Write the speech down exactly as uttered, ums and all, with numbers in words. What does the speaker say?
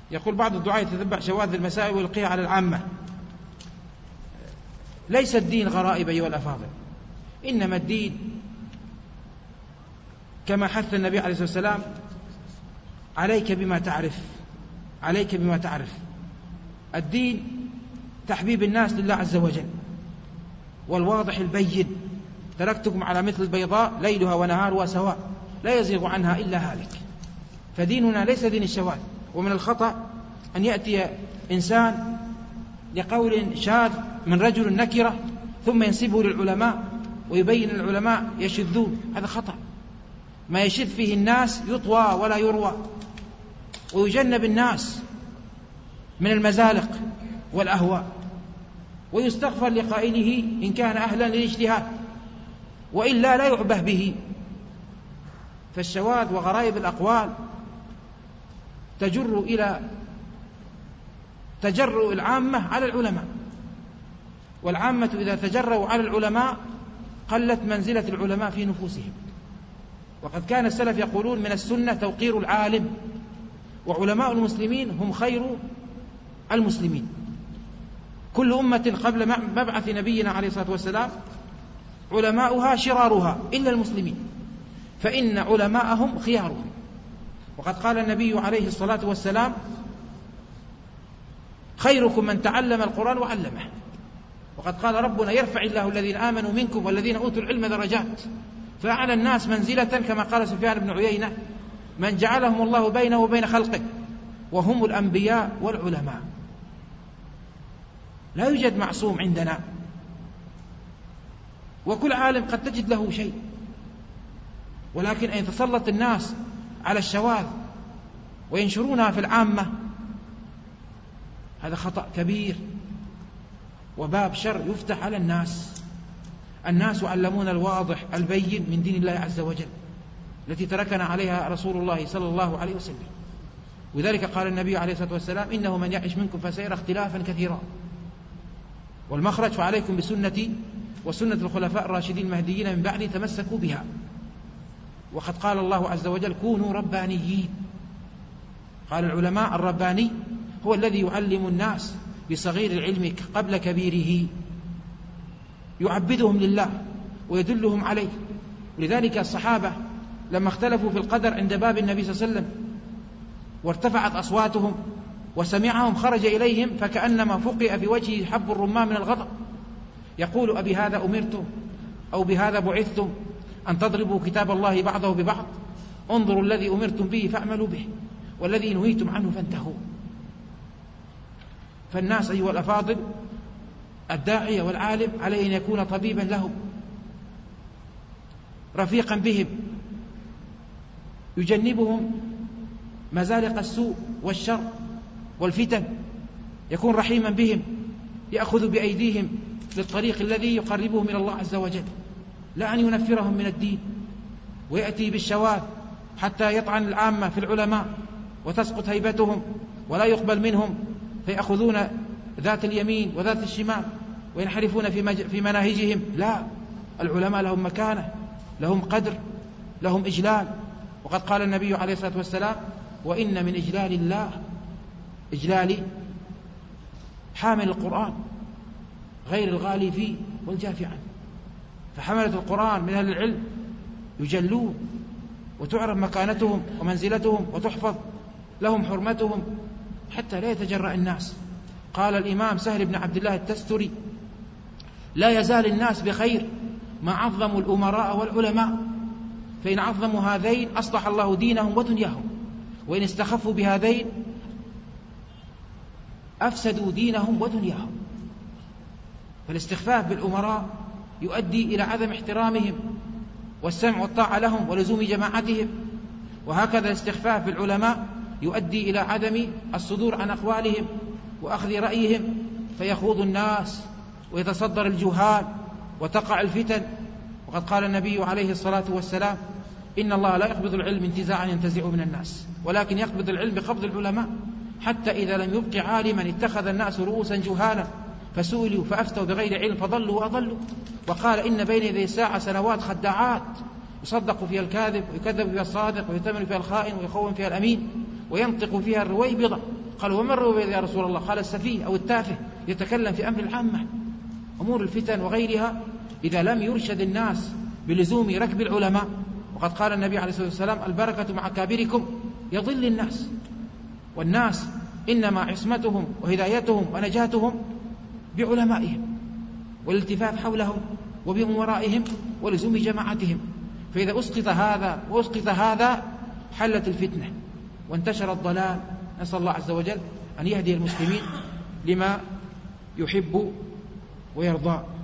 يقول بعض الدعاة يتتبع شواذ المسائل ويلقيها على العامة. ليس الدين غرائب أيها الأفاضل، إنما الدين كما حث النبي عليه الصلاة والسلام: عليك بما تعرف، عليك بما تعرف. الدين تحبيب الناس لله عز وجل، والواضح البين: تركتكم على مثل البيضاء ليلها ونهارها سواء لا يزيغ عنها إلا هالك. فديننا ليس دين الشواذ. ومن الخطأ أن يأتي إنسان لقول شاذ من رجل نكرة ثم ينسبه للعلماء ويبين العلماء يشذون، هذا خطأ. ما يشذ فيه الناس يطوى ولا يروى، ويجنب الناس من المزالق والأهواء، ويستغفر لقائله إن كان أهلا للاجتهاد، وإلا لا يعبه به. فالشواذ وغرائب الأقوال تجر إلى تجرؤ العامة على العلماء، والعامة إذا تجرؤوا على العلماء قلت منزلة العلماء في نفوسهم. وقد كان السلف يقولون: من السنة توقير العالم، وعلماء المسلمين هم خير المسلمين. كل أمة قبل مبعث نبينا عليه الصلاة والسلام علماؤها شرارها إلا المسلمين، فإن علماءهم خيارهم. وقد قال النبي عليه الصلاة والسلام: خيركم من تعلم القرآن وعلمه. وقد قال ربنا: يرفع الله الذين آمنوا منكم والذين أوتوا العلم درجات. فأعلى الناس منزلة كما قال سفيان بن عيينة: من جعلهم الله بينه وبين خلقه، وهم الأنبياء والعلماء. لا يوجد معصوم عندنا، وكل عالم قد تجد له شيء، ولكن أن يتسلط الناس على الشواذ وينشرونها في العامة هذا خطأ كبير، وباب شر يفتح على الناس. الناس يعلمون الواضح البين من دين الله عز وجل التي تركنا عليها رسول الله صلى الله عليه وسلم. وذلك قال النبي عليه الصلاة والسلام: إنه من يعش منكم فسيرى اختلافا كثيرا. والمخرج: فعليكم بسنتي وسنة الخلفاء الراشدين المهديين من بعدي تمسكوا بها. وقد قال الله عز وجل: كونوا ربانيين. قال العلماء: الرباني هو الذي يعلم الناس بصغير العلم قبل كبيره، يعبدهم لله ويدلهم عليه. ولذلك الصحابة لما اختلفوا في القدر عند باب النبي صلى الله عليه وسلم وارتفعت أصواتهم وسمعهم خرج إليهم فكأنما فقئ في وجهه حب الرمان من الغضب، يقول: أبي هذا أمرتم أو بهذا بعثتم أن تضربوا كتاب الله بعضه ببعض؟ انظروا الذي أمرتم به فاعملوا به، والذي نهيتم عنه فانتهوا. فالناس أيها الأفاضل، الداعية والعالم عليه أن يكون طبيبا لهم، رفيقا بهم، يجنبهم مزالق السوء والشر والفتن، يكون رحيما بهم، يأخذ بأيديهم للطريق الذي يقربهم إلى الله عز وجل، لا أن ينفرهم من الدين ويأتي بالشواذ حتى يطعن العامة في العلماء وتسقط هيبتهم ولا يقبل منهم، فيأخذون ذات اليمين وذات الشمال وينحرفون في, مج... في مناهجهم. لا، العلماء لهم مكانة، لهم قدر، لهم إجلال. وقد قال النبي عليه الصلاة والسلام: وإن من إجلال الله إجلال حامل القرآن غير الغالي فيه والجافي عنه. فحملة القرآن من أهل العلم يجلون وتعرف مكانتهم ومنزلتهم وتحفظ لهم حرمتهم حتى لا يتجرأ الناس. قال الإمام سهل بن عبد الله التستري: لا يزال الناس بخير ما عظموا الأمراء والعلماء، فإن عظموا هذين أصلح الله دينهم ودنياهم، وإن استخفوا بهذين أفسدوا دينهم ودنياهم. فالاستخفاف بالأمراء يؤدي إلى عدم احترامهم والسمع والطاعة لهم ولزوم جماعتهم، وهكذا الاستخفاف بالعلماء يؤدي إلى عدم الصدور عن أقوالهم وأخذ رأيهم، فيخوض الناس ويتصدر الجهال وتقع الفتن. وقد قال النبي عليه الصلاة والسلام: إن الله لا يقبض العلم انتزاعا ينتزعه من الناس، ولكن يقبض العلم بقبض العلماء، حتى إذا لم يبق عالما اتخذ الناس رؤوسا جهالا فسئلوا فأفتوا بغير علم فضلوا وأضلوا. وقال: إن بين يدي الساعة سنوات خداعات يصدق فيها الكاذب ويكذب فيها الصادق ويتمن فيها الخائن ويخون فيها الأمين وينطق فيها الرويبضة قالوا وما الربيض يا رسول الله؟ قال السفيه أو التافه يتكلم في أمر العامة. أمور الفتن وغيرها إذا لم يرشد الناس بلزوم ركب العلماء، وقد قال النبي عليه الصلاة والسلام البركة مع كابركم يضل الناس، والناس إنما عصمتهم وهدايتهم ونجاتهم بعلمائهم والالتفاف حولهم وبأمرائهم ولزوم جماعتهم. فإذا أسقط هذا وأسقط هذا حلت الفتنة وانتشر الضلال. نسأل الله عز وجل أن يهدي المسلمين لما يحب ويرضى.